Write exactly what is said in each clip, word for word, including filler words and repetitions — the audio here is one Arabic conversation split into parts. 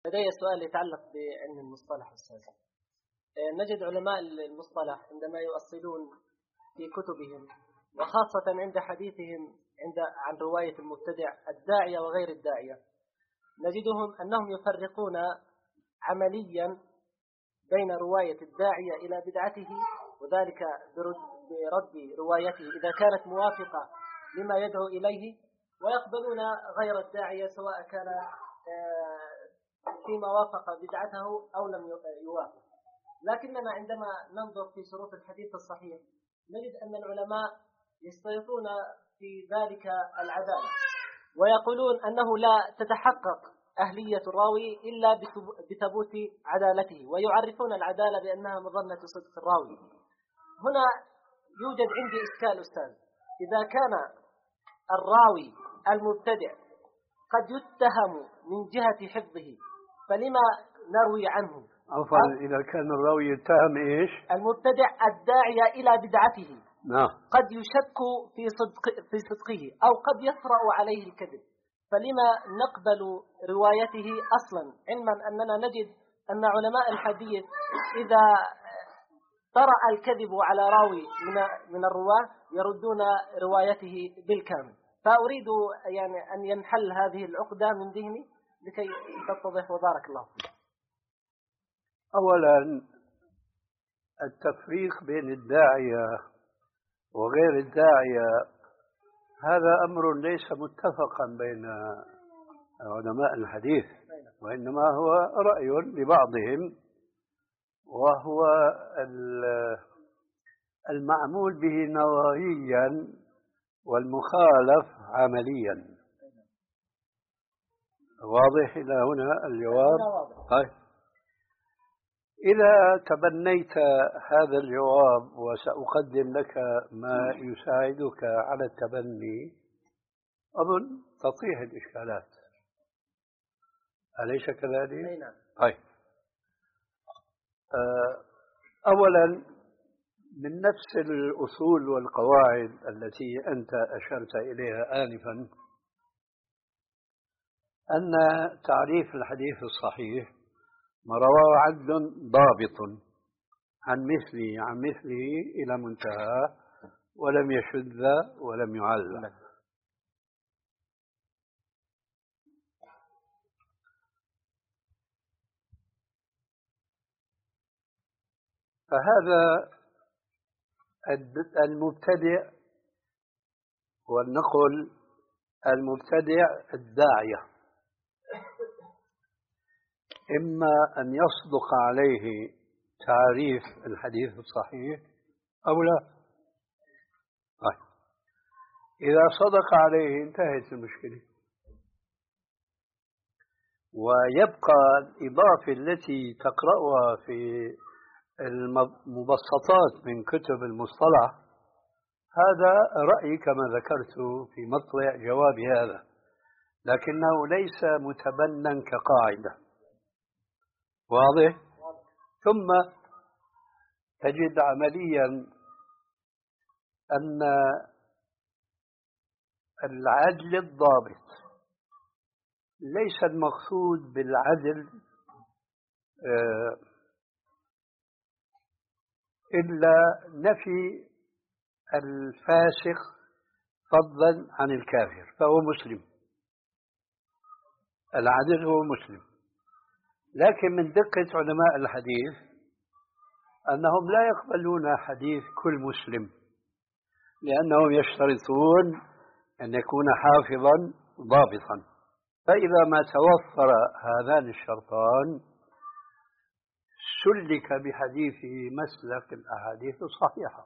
لدي سؤال يتعلق بعلم المصطلح أستاذ. نجد علماء المصطلح عندما يؤصلون في كتبهم وخاصة عند حديثهم عند عن رواية المبتدع الداعية وغير الداعية، نجدهم أنهم يفرقون عمليا بين رواية الداعية إلى بدعته، وذلك برد روايته إذا كانت موافقة لما يدعو إليه، ويقبلون غير الداعية سواء كان فيما وافق بدعته أو لم يوافق. لكننا عندما ننظر في شروط الحديث الصحيح نجد أن العلماء يشترطون في ذلك العدالة، ويقولون أنه لا تتحقق أهلية الراوي إلا بثبوت عدالته، ويعرفون العدالة بأنها مظنة صدق الراوي. هنا يوجد عندي إشكال أستاذ، إذا كان الراوي المبتدع قد يتهم من جهة حفظه فلما نروي عنه؟ عفوا، إذا كان الراوي يتهم إيش؟ المبتدع الداعية إلى بدعته نعم قد يشك في صدق في صدقه أو قد يطرأ عليه الكذب، فلما نقبل روايته أصلا، علما أننا نجد أن علماء الحديث إذا طرأ الكذب على راوي من من الرواة يردون روايته بالكامل. فأريد يعني أن ينحل هذه العقدة من ذهني لكي تتضح وبارك الله فيك. أولا، التفريق بين الداعية وغير الداعية هذا أمر ليس متفقا بين علماء الحديث، وإنما هو رأي لبعضهم، وهو المعمول به نظريا والمخالف عمليا. واضح إلى هنا الجواب؟ طيب، إذا تبنيت هذا الجواب وسأقدم لك ما يساعدك على التبني، أظن تطيح الإشكالات، أليس كذلك؟ طيب، أولا من نفس الأصول والقواعد التي أنت أشرت إليها آنفا، أن تعريف الحديث الصحيح ما رواه عدل ضابط عن مثله عن مثله إلى منتهى ولم يشذ ولم يعل. فهذا المبتدع، ولنقل المبتدع الداعية، إما أن يصدق عليه تعريف الحديث الصحيح أو لا. طيب، إذا صدق عليه انتهت المشكلة، ويبقى الإضافة التي تقرأها في المبسطات من كتب المصطلح. هذا رأيي كما ذكرت في مطلع جواب هذا، لكنه ليس متبنى كقاعدة. واضح؟ ثم تجد عمليا أن العدل الضابط ليس المقصود بالعدل إلا نفي الفاسق فضلا عن الكافر، فهو مسلم، العدل هو مسلم. لكن من دقة علماء الحديث أنهم لا يقبلون حديث كل مسلم، لأنهم يشترطون أن يكون حافظا ضابطا. فإذا ما توفر هذان الشرطان سلك بحديثه مسلك الأحاديث الصحيحة.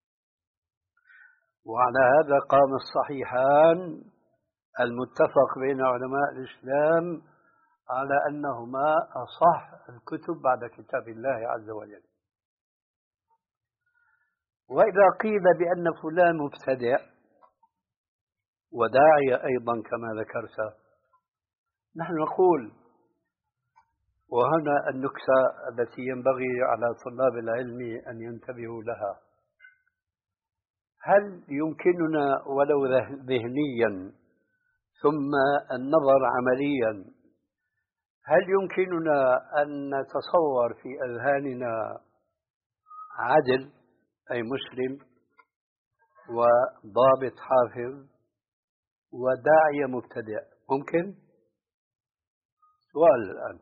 وعلى هذا قام الصحيحان المتفق بين علماء الإسلام على أنهما أصح الكتب بعد كتاب الله عز وجل. وإذا قيل بأن فلان مبتدع وداعية أيضا كما ذكرت، نحن نقول، وهنا النكتة التي ينبغي على طلاب العلم أن ينتبهوا لها: هل يمكننا ولو ذهنيا ثم النظر عمليا هل يمكننا أن نتصور في أذهاننا عدل أي مسلم وضابط حافظ وداعية مبتدئ؟ ممكن؟ سؤال الآن.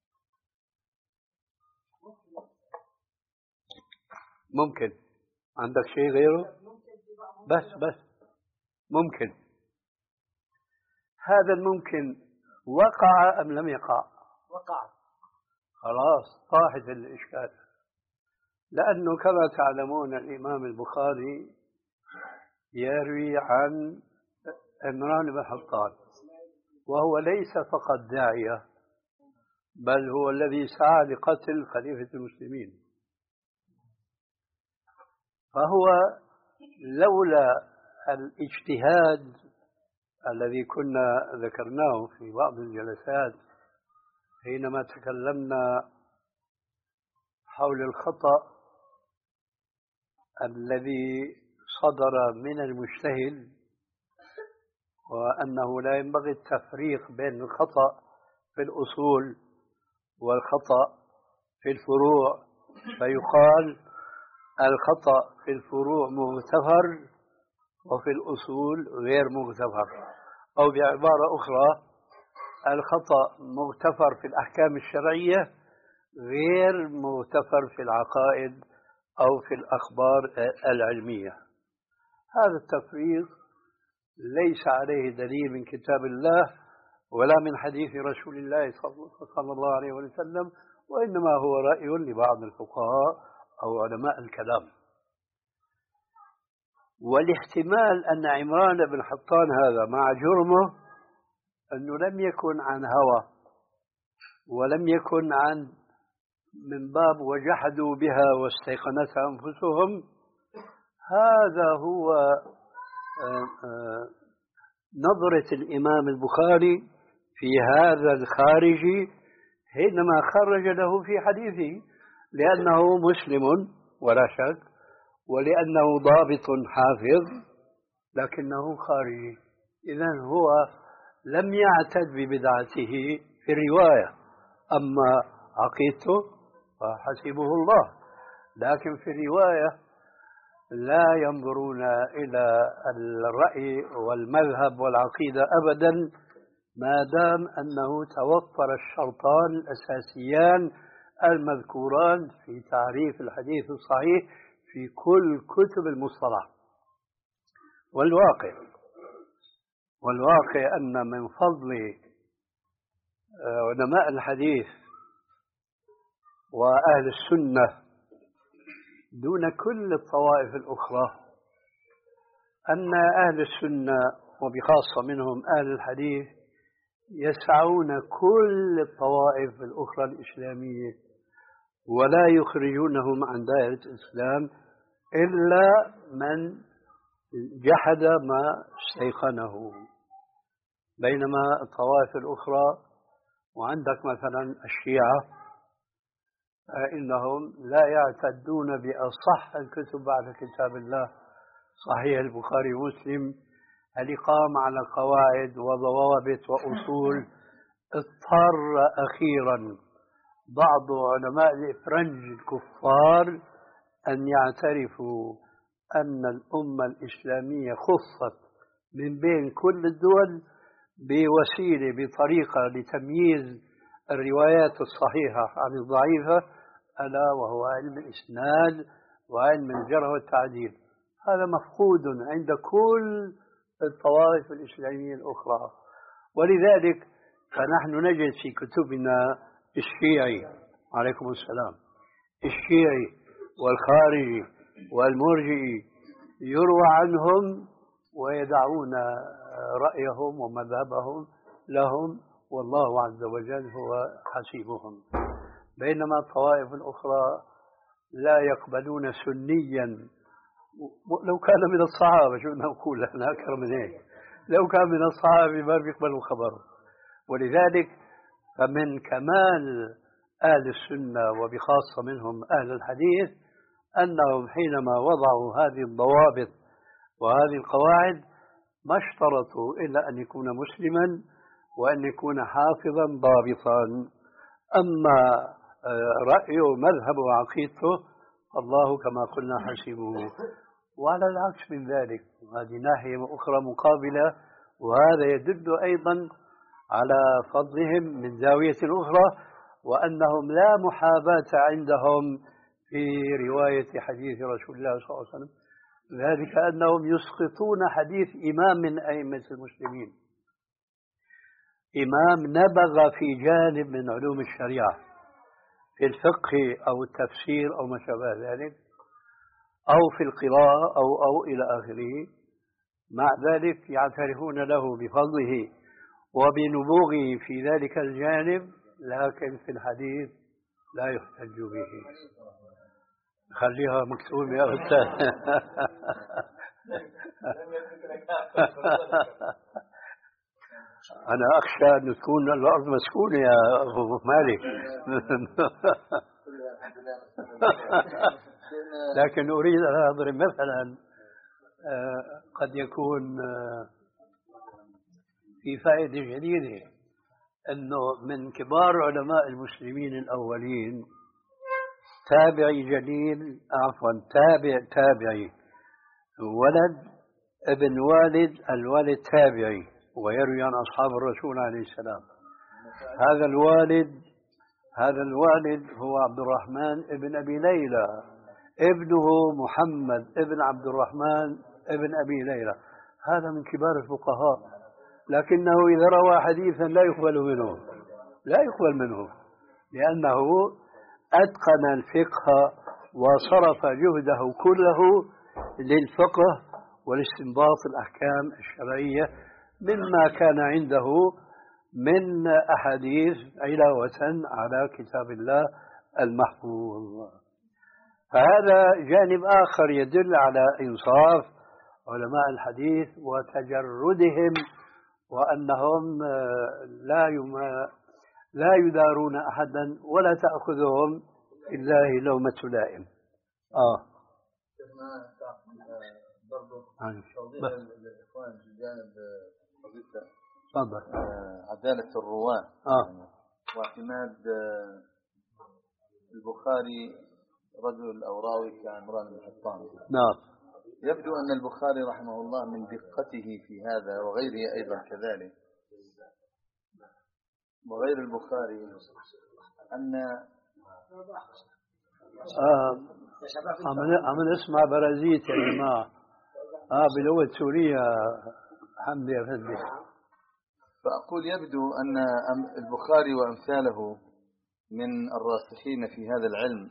ممكن. عندك شيء غيره؟ بس بس ممكن. هذا الممكن وقع أم لم يقع؟ وقع. خلاص طاحت الإشكال. لأنه كما تعلمون الإمام البخاري يروي عن عمران بن حطان، وهو ليس فقط داعية بل هو الذي سعى لقتل خليفة المسلمين. فهو لولا الاجتهاد الذي كنا ذكرناه في بعض الجلسات حينما تكلمنا حول الخطأ الذي صدر من المجتهد، وأنه لا ينبغي التفريق بين الخطأ في الأصول والخطأ في الفروع، فيقال الخطأ في الفروع مغتفر وفي الأصول غير مغتفر، أو بعبارة أخرى الخطأ مغتفر في الأحكام الشرعية غير مغتفر في العقائد أو في الأخبار العلمية. هذا التفريق ليس عليه دليل من كتاب الله ولا من حديث رسول الله صلى الله عليه وسلم، وإنما هو رأي لبعض الفقهاء أو علماء الكلام. والاحتمال أن عمران بن حطان هذا مع جرمه أنه لم يكن عن هوى ولم يكن عن من باب وجحدوا بها واستيقنتها أنفسهم، هذا هو نظرة الإمام البخاري في هذا الخارجي حينما خرج له في حديثه، لأنه مسلم ولا شك، ولأنه ضابط حافظ، لكنه خارجي. إذن هو لم يعتد ببدعته في الرواية، أما عقيدته فحسبه الله. لكن في الرواية لا ينظرون إلى الرأي والمذهب والعقيدة أبدا ما دام أنه توفر الشرطان الأساسيان المذكوران في تعريف الحديث الصحيح في كل كتب المصطلح. والواقع والواقع أن من فضل علماء الحديث وأهل السنة دون كل الطوائف الأخرى أن أهل السنة وبخاصة منهم أهل الحديث يسعون كل الطوائف الأخرى الإسلامية ولا يخرجونهم عن دائرة الإسلام إلا من جحد ما استيقنه. بينما الطوائف الأخرى، وعندك مثلا الشيعة، فإنهم لا يعتدون بأصح الكتب بعد كتاب الله صحيح البخاري ومسلم الإقامة على قواعد وضوابط وأصول. اضطر أخيرا بعض علماء الإفرنج الكفار أن يعترفوا أن الأمة الإسلامية خصت من بين كل الدول بوسيلة بطريقة لتمييز الروايات الصحيحة عن الضعيفة، ألا وهو علم الإسناد وعلم الجرح والتعديل. هذا مفقود عند كل الطوائف الإسلامية الأخرى. ولذلك فنحن نجد في كتبنا الشيعي عليكم السلام الشيعي والخارجي والمرجئي يروى عنهم ويدعون رأيهم ومذهبهم لهم، والله عز وجل هو حسيبهم. بينما الطوائف الأخرى لا يقبلون سنيا، لو كان من الصحابة، شو نقول احنا أكثر من هيك، لو كان من الصحابة ما بيقبلوا خبره. ولذلك فمن كمال أهل السنة وبخاصة منهم أهل الحديث أنهم حينما وضعوا هذه الضوابط وهذه القواعد ما اشترطوا إلا أن يكون مسلما وأن يكون حافظا ضابطا. أما رأيه ومذهبه وعقيدته الله كما قلنا حسبه. وعلى العكس من ذلك، هذه ناحية أخرى مقابلة، وهذا يدل أيضا على فضلهم من زاوية أخرى، وأنهم لا محاباة عندهم في رواية حديث رسول الله صلى الله عليه وسلم، ذلك أنهم يسقطون حديث إمام من أئمة المسلمين، إمام نبغ في جانب من علوم الشريعة في الفقه أو التفسير أو ما شابه ذلك، أو في القراءة أو أو إلى آخره، مع ذلك يعترفون له بفضله وبنبوغه في ذلك الجانب، لكن في الحديث لا يحتج به. خليها مكتوبة يا أستاذ. أنا أخشى أن تكون الأرض مسكونة يا أبو مالك. لكن أريد أن أضرب مثلا قد يكون في فائدة جديدة، أنه من كبار علماء المسلمين الأولين تابعي جليل، عفوا تابع تابعي ولد ابن والد الوالد تابعي، ويروي عن أصحاب الرسول عليه السلام. هذا الوالد هذا الوالد هو عبد الرحمن ابن أبي ليلى، ابنه محمد ابن عبد الرحمن ابن أبي ليلى، هذا من كبار الفقهاء، لكنه إذا روى حديثا لا يقبل منه لا يقبل منه لأنه أتقن الفقه وصرف جهده كله للفقه والاستنباط الأحكام الشرعية مما كان عنده من أحاديث علاوة على كتاب الله المحفوظ. فهذا جانب آخر يدل على إنصاف علماء الحديث وتجردهم، وأنهم لا يما لا يدارون أحدا ولا تأخذهم إلا لومة لائم. آه برضو توضيح للإخوان في جانب قضية تفضل عدالة الرواة آه. واعتماد البخاري رجل أو راوي كعمران بن حطان. نعم. يبدو أن البخاري رحمه الله من دقته في هذا وغيره أيضا كذلك، وغير البخاري، أن آه عم نسمع برازيت يا جماعة آه بلغة سوريا حمدي أفندي. فأقول يبدو أن البخاري وأمثاله من الراسخين في هذا العلم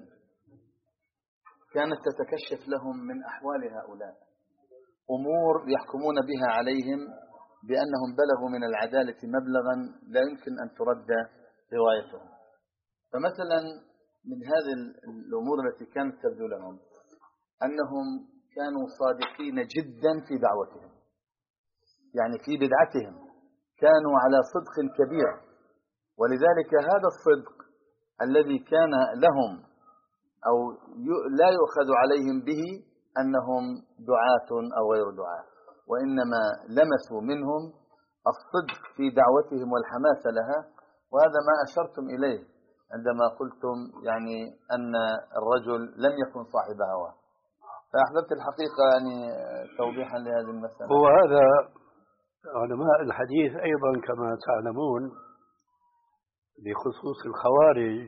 كانت تتكشف لهم من أحوال هؤلاء أمور يحكمون بها عليهم بأنهم بلغوا من العدالة مبلغا لا يمكن أن ترد روايتهم. فمثلا من هذه الأمور التي كانت تبدو لهم أنهم كانوا صادقين جدا في دعوتهم، يعني في بدعتهم كانوا على صدق كبير، ولذلك هذا الصدق الذي كان لهم أو لا يؤخذ عليهم به أنهم دعاة أو غير دعاة، وإنما لمسوا منهم الصدق في دعوتهم والحماس لها. وهذا ما أشرتم إليه عندما قلتم يعني أن الرجل لم يكن صاحب هوى، فأحببت الحقيقة يعني توضيحا لهذه المسألة. هو هذا علماء الحديث أيضا كما تعلمون بخصوص الخوارج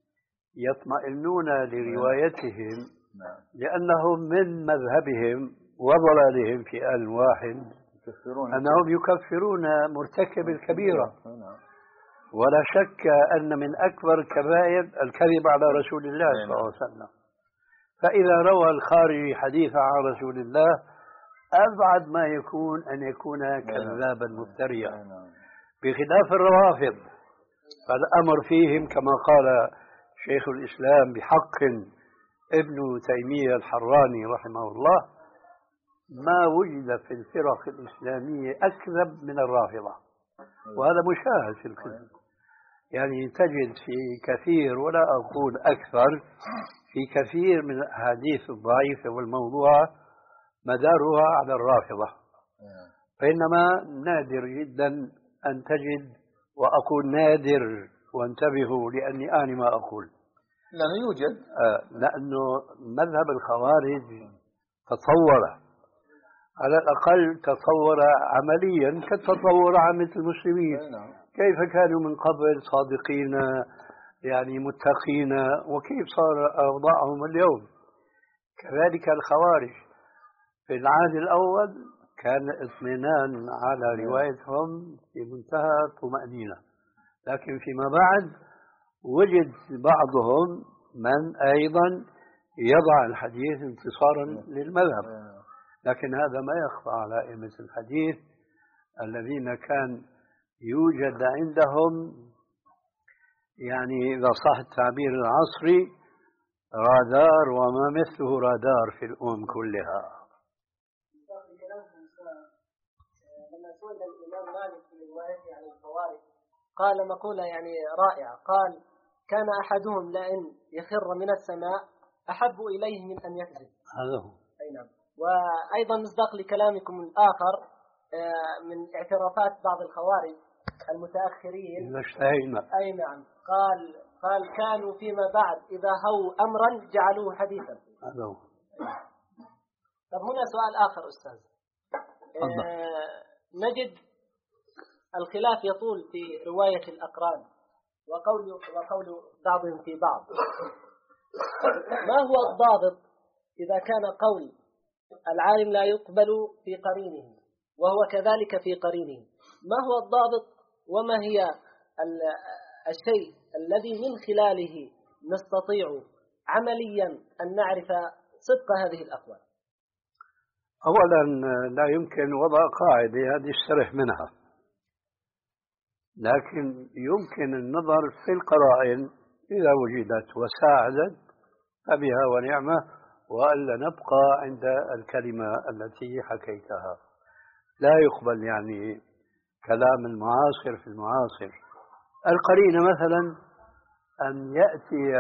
يطمئنون لروايتهم لأنهم من مذهبهم وضلالهم في آن واحد أنهم يكفرون مرتكب الكبيرة، ولا شك أن من أكبر الكبائر الكذب على رسول الله صلى الله عليه وسلم. فإذا روى الخارجي حديثا عن رسول الله أبعد ما يكون أن يكون كذابا مفتريا، بخلاف الروافض فالأمر فيهم كما قال شيخ الإسلام بحق ابن تيمية الحراني رحمه الله: ما وجد في الفرق الإسلامية أكذب من الرافضة. وهذا مشاهد في الكذب، يعني تجد في كثير ولا أقول أكثر في كثير من الأحاديث الضعيفة والموضوعة مدارها على الرافضة، فإنما نادر جدا أن تجد، وأقول نادر وانتبهوا لأني آني ما أقول. لأنه يوجد آه لأنه مذهب الخوارج تطور، على الأقل تطور عمليا كتطور عامة المسلمين. كيف كانوا من قبل صادقين يعني متقين، وكيف صار أوضاعهم اليوم. كذلك الخوارج في العهد الأول كان اطمئنان على روايتهم في منتهى الطمأنينة، لكن فيما بعد وجد بعضهم من أيضا يضع الحديث انتصارا للمذهب، لكن هذا ما يخفى على أئمة الحديث الذين كان يوجد عندهم يعني إذا صح التعبير العصري رادار وما مثله رادار في الأمم كلها. لما سئل الإمام مالك في روايته عن الخوارج قال مقولة يعني رائعة، قال: كان أحدهم لأن يخر من السماء أحب إليه من أن يكذب. هذا هو. أي نعم. وأيضا مصداق لكلامكم الآخر من اعترافات بعض الخوارج المتأخرين. أي نعم. قال قال كانوا فيما بعد إذا هو أمرا جعلوه حديثا. هذا هو. طب هنا سؤال آخر أستاذ. آه نجد الخلاف يطول في رواية الأقران وقول وقول بعضهم في بعض. ما هو الضابط إذا كان قول العالم لا يقبل في قرينه وهو كذلك في قرينه؟ ما هو الضابط وما هي الشيء الذي من خلاله نستطيع عمليا أن نعرف صدق هذه الأقوال؟ أولا لا يمكن وضع قاعدة هذه الشرح منها، لكن يمكن النظر في القرائن إذا وجدت وساعدت فبها ونعمة، وألا نبقى عند الكلمة التي حكيتها. لا يقبل يعني كلام المعاصر في المعاصر. القرينة مثلا أن يأتي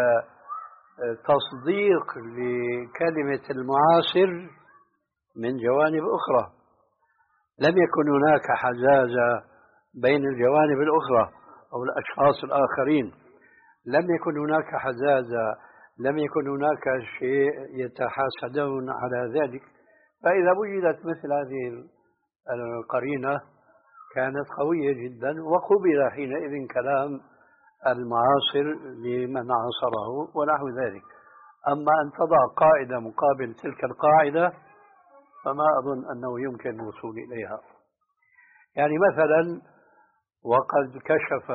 تصديق لكلمة المعاصر من جوانب أخرى، لم يكن هناك حزازة بين الجوانب الأخرى أو الأشخاص الآخرين، لم يكن هناك حزازة، لم يكن هناك شيء يتحاسدون على ذلك. فإذا وجدت مثل هذه القرينة كانت قوية جدا، وقبل حينئذ كلام المعاصر لمن عاصره ونحو ذلك. أما أن تضع قاعدة مقابل تلك القاعدة فما أظن أنه يمكن الوصول إليها. يعني مثلا وقد كشف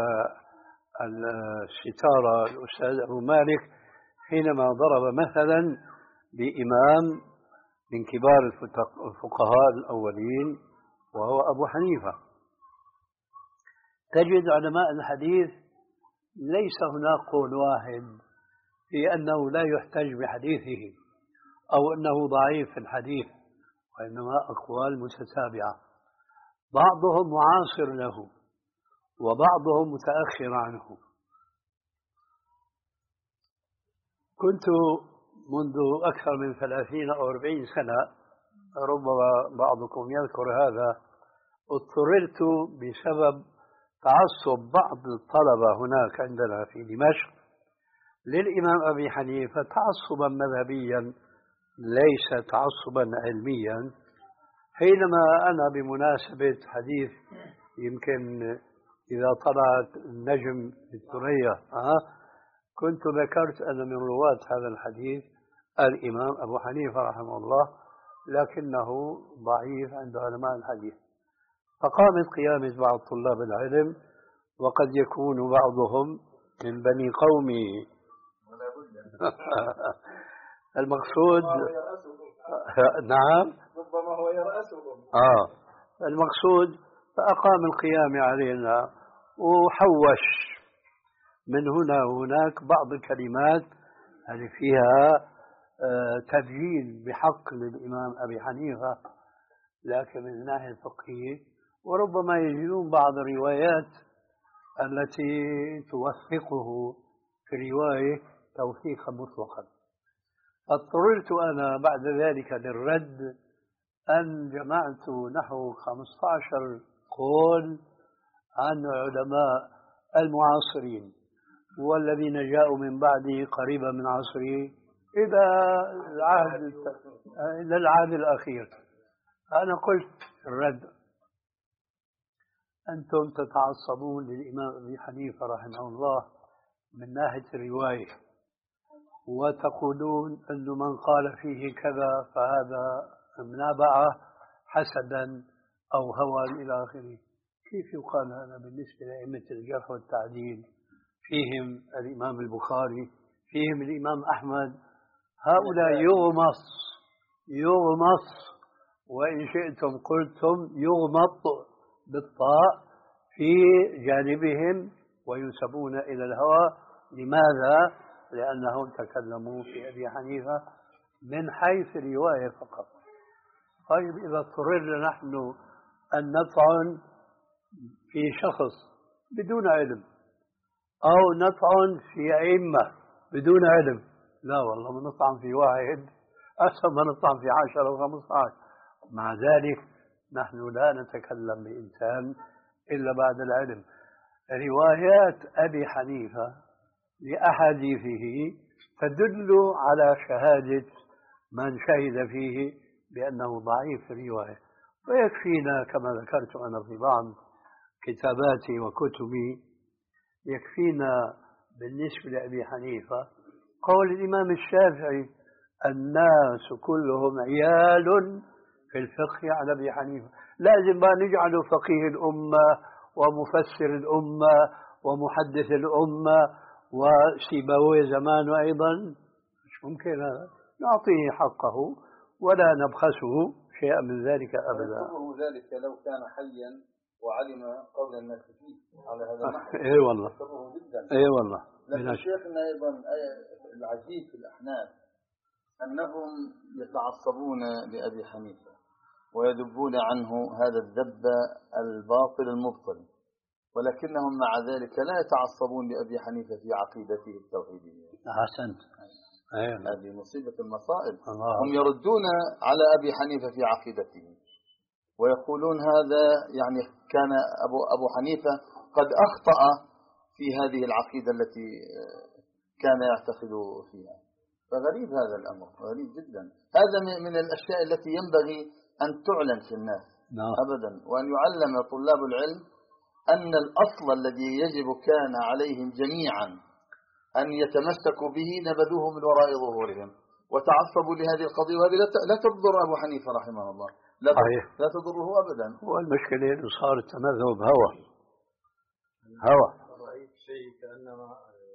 الستارة الأستاذ أبو مالك حينما ضرب مثلا بإمام من كبار الفقهاء الأولين وهو أبو حنيفة. تجد علماء الحديث ليس هناك قول واحد في أنه لا يحتج بحديثه أو أنه ضعيف في الحديث، وإنما أقوال متتابعة، بعضهم معاصر له وبعضهم متأخر عنه. كنت منذ أكثر من ثلاثين أو أربعين سنة، ربما بعضكم يذكر هذا، اضطررت بسبب تعصب بعض الطلبة هناك عندنا في دمشق للإمام أبي حنيفة تعصبا مذهبيا ليس تعصبا علميا. حينما أنا بمناسبة حديث يمكن إذا طلعت النجم في الثريا أه كنت ذكرت أن من رواة هذا الحديث الإمام أبو حنيفة رحمه الله، لكنه ضعيف عند علماء الحديث. فقامت قيامة بعض طلاب العلم، وقد يكون بعضهم من بني قومي. المقصود نعم ربما هو يرأسهم. آه المقصود فأقام القيام علينا وحوش من هنا وهناك بعض الكلمات اللي فيها آه تبجيل بحق للإمام أبي حنيفة، لكن من الناحية الفقهية وربما يجدون بعض الروايات التي توثقه في الرواية توثيقا مطلقا. اضطررت أنا بعد ذلك للرد أن جمعت نحو خمسة عشر قول عن علماء المعاصرين والذين جاءوا من بعده قريبا من عصره إلى العهد إلى العهد الأخير. أنا قلت الرد: أنتم تتعصبون للإمام أبي حنيفة رحمه الله من ناحية الرواية، وتقولون أن من قال فيه كذا فهذا منابعة حسدا أو هوى إلى آخره. كيف يقال هذا بالنسبة لأئمة الجرح والتعديل؟ فيهم الإمام البخاري، فيهم الإمام أحمد. هؤلاء يغمص يغمص وإن شئتم قلتم يغمط بالطاء في جانبهم وينسبون إلى الهوى. لماذا؟ لأنهم تكلموا في أبي حنيفة من حيث الرواية فقط. طيب إذا اضطررنا نحن أن نطعن في شخص بدون علم أو نطعن في أئمة بدون علم، لا والله ما نطعن في واحد أحسن ما نطعن في عشرة أو خمسة عشر. مع ذلك نحن لا نتكلم بإنسان إلا بعد العلم. روايات أبي حنيفة لأحاديثه تدل على شهادة من شهد فيه بأنه ضعيف الرواية. ويكفينا كما ذكرت أنا في بعض كتاباتي وكتبي، يكفينا بالنسبة لأبي حنيفة قول الإمام الشافعي: الناس كلهم عيال في الفقه على أبي حنيفة. لازم بقى نجعله فقيه الأمة ومفسر الأمة ومحدث الأمة وسيبويه زمانه أيضا؟ مش ممكن هذا. نعطيه حقه ولا نبخسه شيئا من ذلك أبدا. يكتبه ذلك لو كان حيا وعلم قول الناس فيه على هذا النحو. اي والله جدا. اي والله. لكن شيخنا أيضا العجيب في الأحناف أنهم يتعصبون لأبي حنيفة ويذبون عنه هذا الذب الباطل المبطل، ولكنهم مع ذلك لا يتعصبون لأبي حنيفة في عقيدته التوحيدية. أحسنت. هذه مصيبة المصائب. الله. هم يردون على أبي حنيفة في عقيدته ويقولون هذا يعني كان أبو, أبو حنيفة قد أخطأ في هذه العقيدة التي كان يعتقد فيها. فغريب هذا الأمر، غريب جدا. هذا من الأشياء التي ينبغي أن تعلن في الناس. نعم. أبدا. وأن يعلم طلاب العلم أن الأصل الذي يجب كان عليهم جميعا أن يتمسكوا به نبذوه من وراء ظهورهم وتعصبوا لهذه القضية، وهذه لا تضر أبو حنيفة رحمه الله، لا, لا تضره أبدا. والمشكلة أنه صار التمذهب هوى هوى. رأيت شيء كأنما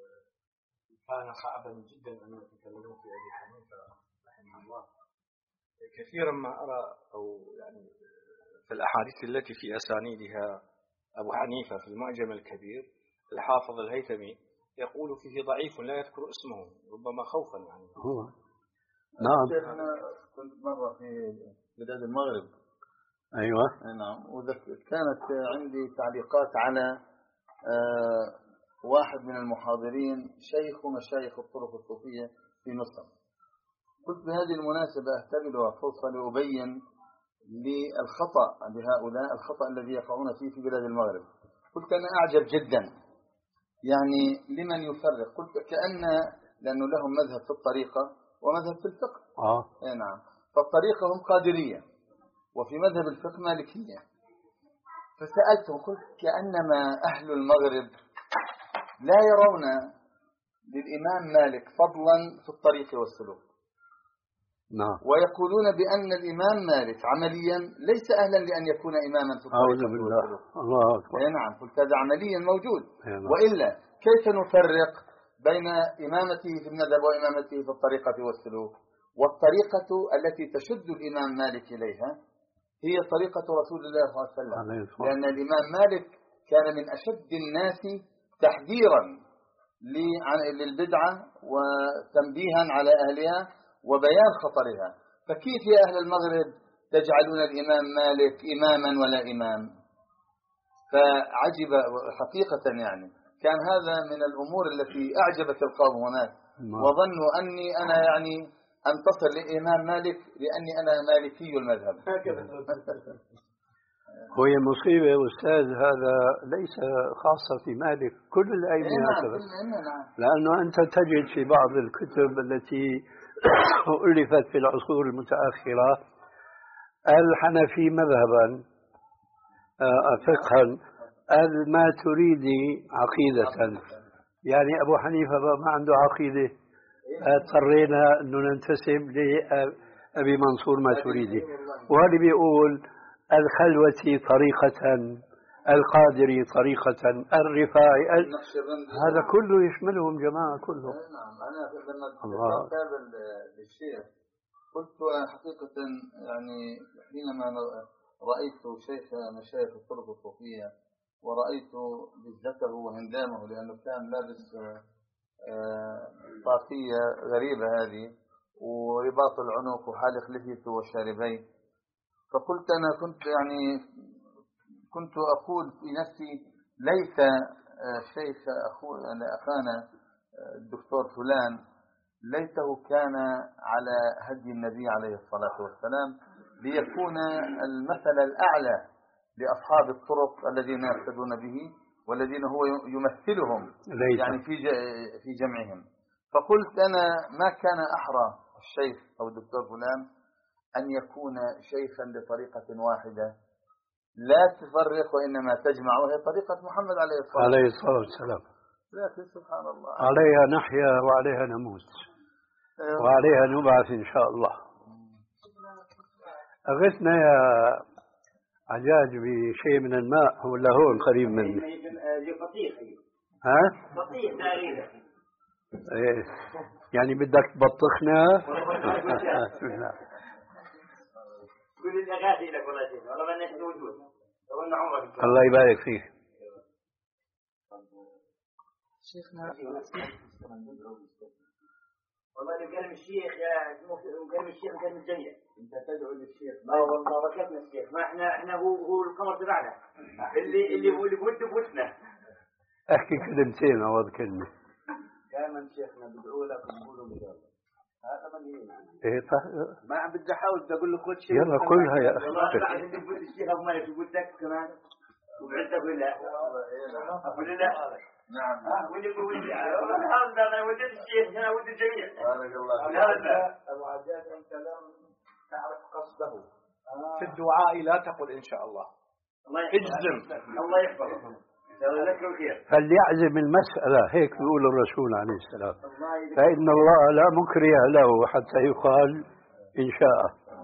كان صعبا جدا أن يتكلموا في أبي حنيفة رحمه الله. كثيرا ما أرى أو يعني في الأحاديث التي في أسانيدها أبو حنيفة في المعجم الكبير الحافظ الهيثمي يقول فيه ضعيف لا يذكر اسمه، ربما خوفا يعني. هو نعم. أنا كنت مرة في بلاد المغرب. أيوة. نعم. وذكرت كانت عندي تعليقات على آه واحد من المحاضرين شيخ مشايخ الطرق الصوفية في مصر. قلت بهذه المناسبة أهتبل وفرصة لأبين للخطأ بهؤلاء، الخطأ الذي يقعون فيه في بلاد المغرب. قلت أنا أعجب جدا يعني لمن يفرق. قلت كأن لأنه لهم مذهب في الطريقة ومذهب في الفقه. آه. اي نعم. فالطريقة هم قادرية وفي مذهب الفقه مالكية. فسألتهم قلت كأنما أهل المغرب لا يرون للإمام مالك فضلا في الطريق والسلوك. نعم. ويقولون بأن الإمام مالك عمليا ليس أهلا لأن يكون إماما في الطريق والسلوك. الله أكبر. نعم. قلت هذا عمليا موجود. نعم. وإلا كيف نفرق بين إمامته في المذهب وإمامته في الطريقة والسلوك؟ والطريقة التي تشد الإمام مالك إليها هي طريقة رسول الله صلى الله عليه وسلم، لأن الإمام مالك كان من أشد الناس تحذيرا للبدعة وتنبيها على أهلها وبيان خطرها. فكيف يا أهل المغرب تجعلون الإمام مالك إماما ولا إمام؟ فعجب حقيقة يعني. كان هذا من الأمور التي أعجبت القوم هناك وظنوا أني أنا يعني أنتصر للإمام مالك لأني أنا مالكي المذهب. هي مصيبة أستاذ، هذا ليس خاصة في مالك، كل الأئمة هكذا. لأنه أنت تجد في بعض الكتب التي ألفت في العصور المتأخرة الحنفي مذهبا فقها الماتريدي عقيدة، يعني أبو حنيفة ما عنده عقيدة، اضطرينا أنه ننتسب لأبي منصور ماتريدي، وهذا بيقول الخلوة طريقة، القادري طريقة، الرفاعي، هذا كله يشملهم جماعة كله. نعم. أنا لما كتاب الشيخ قلت حقيقة يعني حينما رأيت شيخ مشايخ الطرق الصوفية ورأيت بزته وهندامه، لأنه كان لابس طاقية غريبة هذه ورباط العنق وحالق لحيته وشاربيه، فقلت أنا كنت يعني كنت أقول في نفسي ليس شيخ أخو يعني أخانا الدكتور فلان ليته كان على هدي النبي عليه الصلاة والسلام ليكون المثل الأعلى لأصحاب الطرق الذين يقتدون به والذين هو يمثلهم ليت. يعني في في جمعهم. فقلت أنا ما كان أحرى الشيخ أو الدكتور فلان أن يكون شيخا لطريقة واحدة لا تفرق وإنما تجمع، وهي طريقة محمد عليه الصلاة عليه الصلاة والسلام. لكن سبحان الله عليها نحيا وعليها نموت وعليها نبعث إن شاء الله. أغثنا يا عجاج بشيء من الماء ولا هون قريب مني؟ ها؟ بطيخ تقريبا. إيه يعني بدك تبطخنا؟ كل الأغاثي لك ولا شيء، والله ما نحن موجود. قلنا عمرك. الله يبارك فيك. شيخنا والله نكلم الشيخ يا نكلم الشيخ نكلم الجميع. أنت تدعو للشيخ؟ لا والله ركبنا الشيخ، ما إحنا إحنا هو هو القمر تبعنا، اللي اللي هو اللي بوده بوتنا. احكي كلمتين أو كلمة. دائما شيخنا بدعو لك ونقولوا مجرد. هذا مليون. إيه طيب. ما عم بدي أحاول بدي أقول له خذ شيء. يلا كلها يا أخي. والله بعد اللي بود الشيخ أبو مالك بودك كمان. وبعدك ولا؟ أقول لا. نعم. واللي بقول هذا أنا وديت الشيخ أنا ودي الجميع. بارك الله. هذا أبو عجاج أنت لم تعرف قصده. في الدعاء لا تقل إن شاء الله. الله اجزم. الله يحفظك. جزاك خير. فليعزم المسألة، هيك بيقول الرسول عليه السلام، فإن الله لا مكره له حتى يقال إن شاء.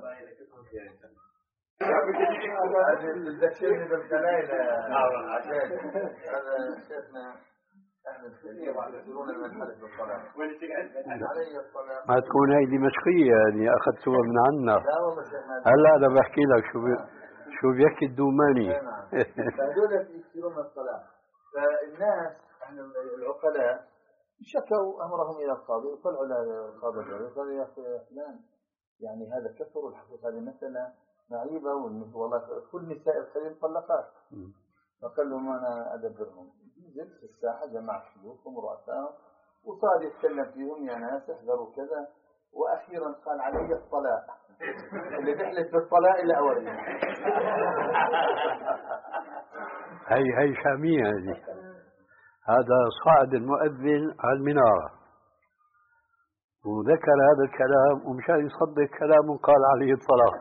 تذكرني بالخلايل عجاج. هذا شيخنا أهل الخير يعتذرون من الحلف بالصلاة. علي الصلاة. ما تكون هي دمشقية يعني أخذتوها من عنا. لا والله شيخنا. هلا أنا بحكي لك شو بي شو بيحكي الدوماني. فهذول يكثرون الصلاة. فالناس احنا العقلاء شكوا أمرهم إلى القاضي وطلعوا للقاضي قالوا يا فلان يعني هذا كفر والحقيقة هذه مسألة معيبة والله كل نساء الخير مطلقات. فقال لهم أنا أدبرهم. نزلت في الساحة جمعت شيوخهم ورؤساهم وصار يتكلم فيهم يا ناس احذروا كذا، وأخيرا قال علي الطلاق اللي بيحلف بالطلاق إلى أولي. هي هي شامية هذه. هذا صعد المؤذن على المنارة وذكر هذا الكلام ومشان يصدق كلامه قال عليه الطلاق.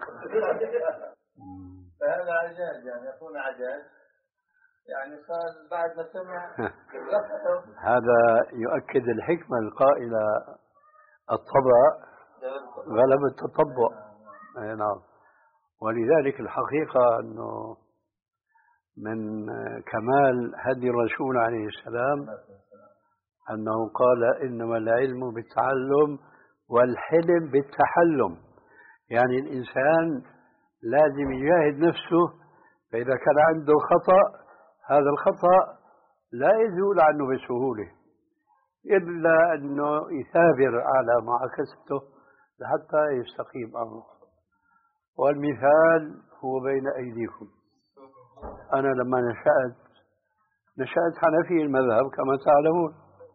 فهذا عجاج يعني يكون عجاج يعني قال بعد ما سمع. هذا يؤكد الحكمة القائلة الطبع غلب التطبع. نعم. ولذلك الحقيقة أنه من كمال هدي الرسول عليه السلام أنه قال إنما العلم بالتعلم والحلم بالتحلم، يعني الإنسان لازم يجاهد نفسه، فإذا كان عنده خطأ هذا الخطأ لا يزول عنه بسهولة إلا أنه يثابر على معاكسته حتى يستقيم أمره. والمثال هو بين أيديكم. أنا لما نشأت نشأت حنفي المذهب كما تعلمون،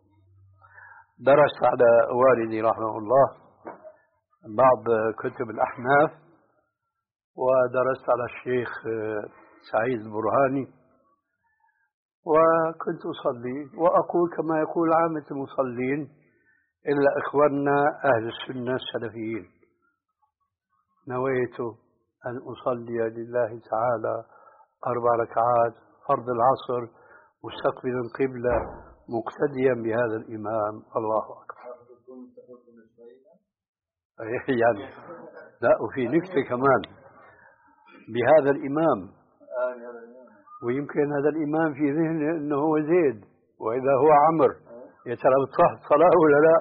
درست على والدي رحمه الله بعض كتب الأحناف، ودرست على الشيخ سعيد البرهاني، وكنت أصلي وأقول كما يقول عامة المصلين إلا إخواننا أهل السنة السلفيين: نويت أن أصلي لله تعالى أربع ركعات فرض العصر مستقبلا القبلة مقتديا بهذا الإمام. الله أكبر. يعني لا، وفي نكتة كمان بهذا الإمام، ويمكن هذا الإمام في ذهنه أنه هو زيد وإذا هو عمر، يا ترى بتصح صلاة ولا لا؟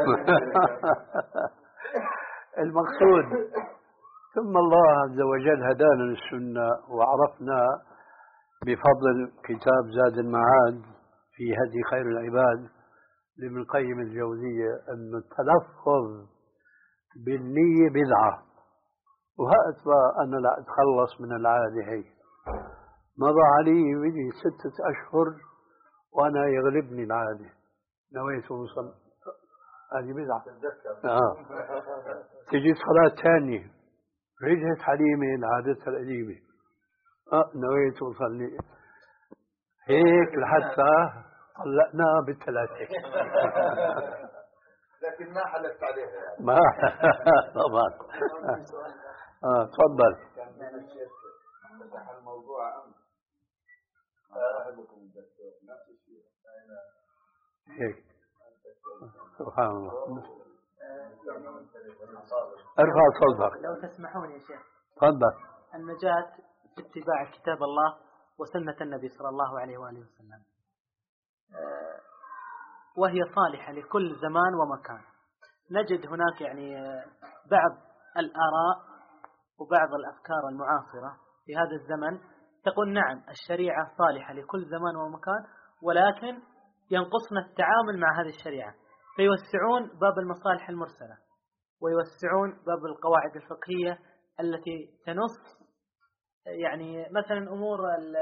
المقصود ثم الله عز وجل هدانا للسنة وعرفنا بفضل كتاب زاد المعاد في هدي خير العباد لابن القيم الجوزية أن التلفظ بالنية بدعة، وهات بقى أنا لا أتخلص من العادة هي. مضى علي بدي ستة أشهر وأنا يغلبني العادة، نويت وصل هذه بدعة. آه. تجي صلاة ثانية رجعت حليمة لعادتها القديمة، آه نويت وصلي هيك لحتى طلقنا بالثلاثة. لكن ما حلفت عليها يعني. ما طبعا. اه تفضل. كان من الشيخ فتح الموضوع امس صاحبكم الدكتور نفس الشيء هيك. سبحان الله. ارفع صوتك لو تسمحون يا شيخ. تفضل. النجاة في اتباع كتاب الله وسنة النبي صلى الله عليه وآله وسلم، وهي صالحة لكل زمان ومكان. نجد هناك يعني بعض الآراء وبعض الأفكار المعاصرة في هذا الزمن تقول نعم الشريعة صالحة لكل زمان ومكان، ولكن ينقصنا التعامل مع هذه الشريعة، فيوسعون باب المصالح المرسلة ويوسعون باب القواعد الفقهية التي تنص يعني مثلا أمور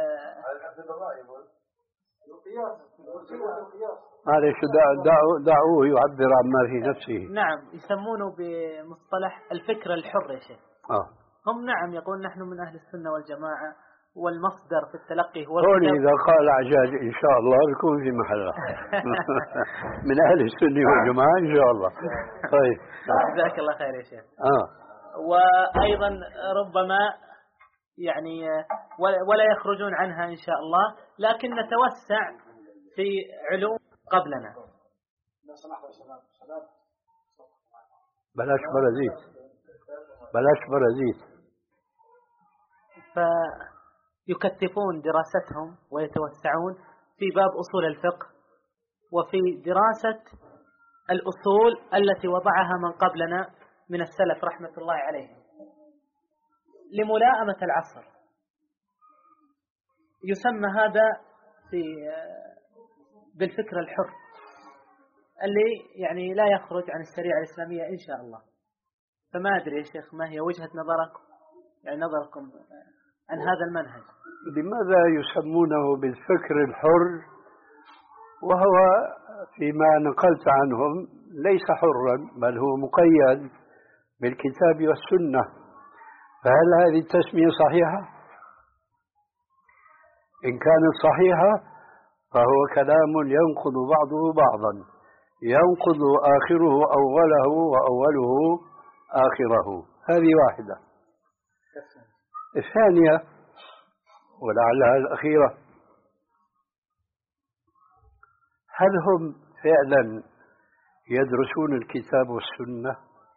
معلش دعوه دعوه يعبر عما في نفسه. نعم يسمونه بمصطلح الفكر الحر يا شيخ. آه. هم نعم يقول نحن من أهل السنة والجماعة والمصدر في التلقي هو هون إذا قال عجاج إن شاء الله بيكون في محله. من أهل السنة والجماعة إن شاء الله. طيب جزاك الله خير يا شيخ. آه. وأيضا ربما يعني ولا يخرجون عنها إن شاء الله، لكن نتوسع في علوم قبلنا. بلاش برازيت بلاش برازيت. فيكثفون دراستهم ويتوسعون في باب أصول الفقه وفي دراسة الأصول التي وضعها من قبلنا من السلف رحمة الله عليهم لملائمة العصر. يسمى هذا في بالفكر الحر اللي يعني لا يخرج عن الشريعة الإسلامية إن شاء الله. فما أدري يا شيخ ما هي وجهة نظرك يعني نظركم عن هذا المنهج؟ لماذا يسمونه بالفكر الحر وهو فيما نقلت عنهم ليس حرا بل هو مقيد بالكتاب والسنة؟ فهل هذه التسمية صحيحة؟ إن كانت صحيحة فهو كلام ينقض بعضه بعضا، ينقض آخره أوله وأوله آخره. هذه واحدة. الثانية ولعلها الأخيرة، هل هم فعلا يدرسون الكتاب والسنة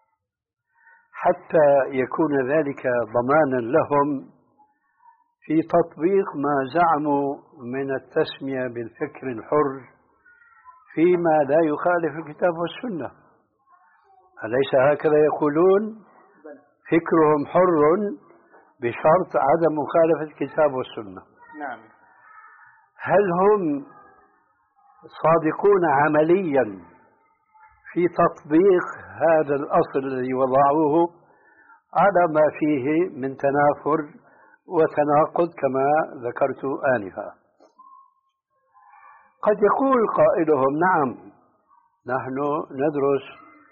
حتى يكون ذلك ضمانا لهم في تطبيق ما زعموا من التسمية بالفكر الحر فيما لا يخالف الكتاب والسنة؟ أليس هكذا يقولون؟ فكرهم حر بشرط عدم مخالفة الكتاب والسنة. نعم. هل هم صادقون عمليا في تطبيق هذا الأصل الذي وضعوه على ما فيه من تنافر وتناقض كما ذكرت آنفا؟ قد يقول قائلهم نعم نحن ندرس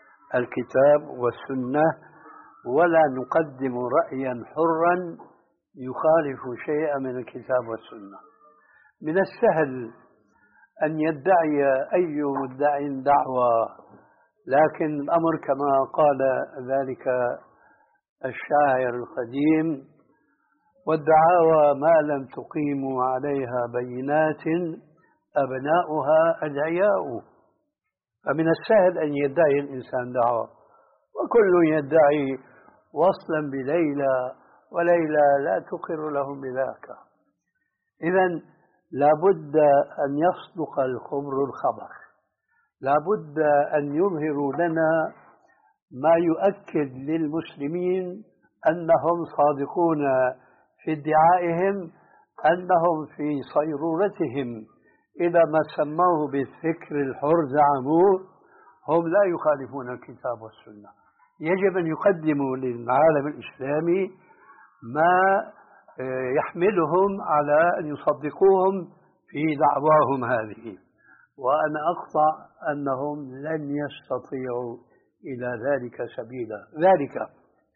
الكتاب والسنة ولا نقدم رأيا حرا يخالف شيئا من الكتاب والسنة. من السهل أن يدعي أي مدع دعوة، لكن الأمر كما قال ذلك الشاعر القديم: والدعاوى ما لم تقيموا عليها بينات أبناؤها أدعياء. فمن السهل أن يدعي الإنسان دعوة، وكل يدعي وصلا بليلى، وليلى لا تقر لهم بذاك. إذن لابد أن يصدق الخبر الخبر، لابد أن يظهروا لنا ما يؤكد للمسلمين أنهم صادقون في ادعائهم، أنهم في صيرورتهم إذا ما سموه بالفكر الحر زعموه هم لا يخالفون الكتاب والسنة. يجب أن يقدموا للعالم الإسلامي ما يحملهم على أن يصدقوهم في دعواهم هذه، وأنا أقطع أنهم لن يستطيعوا إلى ذلك سبيلا، ذلك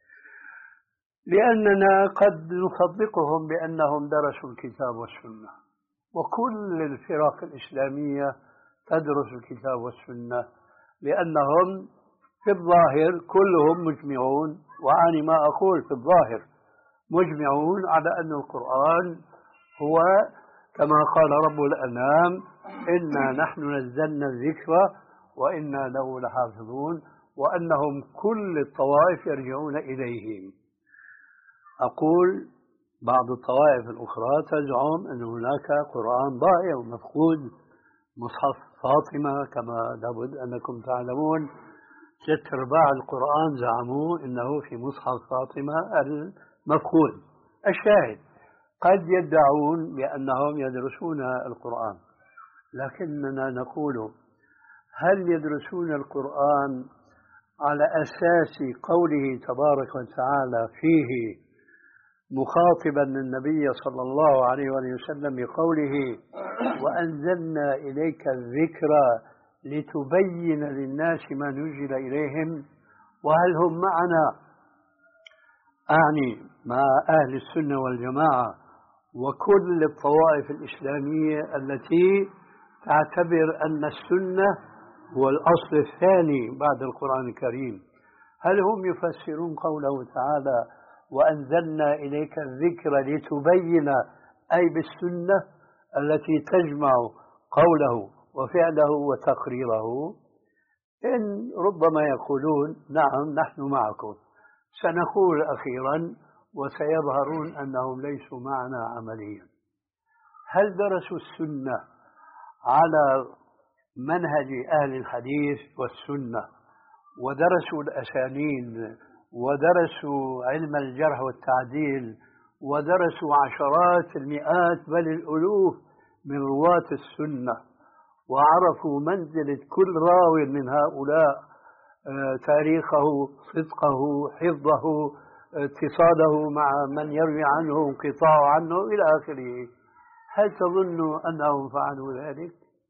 لأننا قد نصدقهم بأنهم درسوا الكتاب والسنة، وكل الفرق الإسلامية تدرس الكتاب والسنة، لأنهم في الظاهر كلهم مجمعون، وعني ما أقول في الظاهر مجمعون على أن القرآن هو كما قال رب الأنام: إنا نحن نزلنا الذكر وإنا له لحافظون، وأنهم كل الطوائف يرجعون إليه. أقول بعض الطوائف الأخرى تزعم أن هناك قرآن ضائع ومفقود، مصحف فاطمة كما لابد أنكم تعلمون، ست أرباع القرآن زعموا أنه في مصحف فاطمة المفقود. الشاهد قد يدعون بأنهم يدرسون القرآن، لكننا نقول: هل يدرسون القرآن على أساس قوله تبارك وتعالى فيه مخاطبا النبي صلى الله عليه وسلم بقوله: وأنزلنا إليك الذكر لتبين للناس ما نزل إليهم؟ وهل هم معنا، أعني مع أهل السنة والجماعة وكل الطوائف الإسلامية التي تعتبر أن السنة هو الأصل الثاني بعد القرآن الكريم، هل هم يفسرون قوله تعالى: وأنزلنا إليك الذكر لتبين، أي بالسنة التي تجمع قوله وفعله وتقريره؟ إن ربما يقولون: نعم نحن معكم. سنقول أخيرا وسيظهرون أنهم ليسوا معنا عمليا. هل درسوا السنة على منهج أهل الحديث والسنة، ودرسوا الأسانيد، ودرسوا علم الجرح والتعديل، ودرسوا عشرات المئات بل الألوف من رواة السنة، وعرفوا منزلة كل راوي من هؤلاء، تاريخه، صدقه، حفظه، اتصاله مع من يروي عنه، انقطاع عنه إلى آخره؟ هل تظن أنهم فعلوا ذلك؟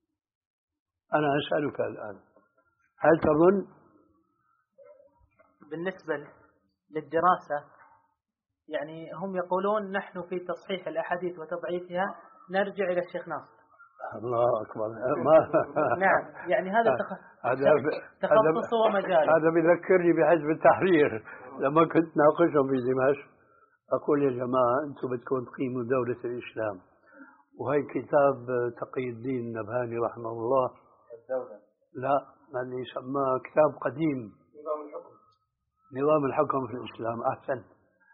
أنا أسألك الآن، هل تظن؟ بالنسبة للدراسة يعني هم يقولون نحن في تصحيح الأحاديث وتضعيفها نرجع إلى الشيخ ناصر. الله أكبر. ما نعم، يعني هذا تخصص ومجال. هذا بذكرني بحزب التحرير لما كنت ناقشهم في دمشق، أقول: يا جماعة أنتم بدكم تقيموا دولة الإسلام، وهي كتاب تقي الدين النبهاني رحمه الله، الدولة لا اللي يسمى كتاب قديم، نظام الحكم نظام الحكم في الإسلام، أحسن،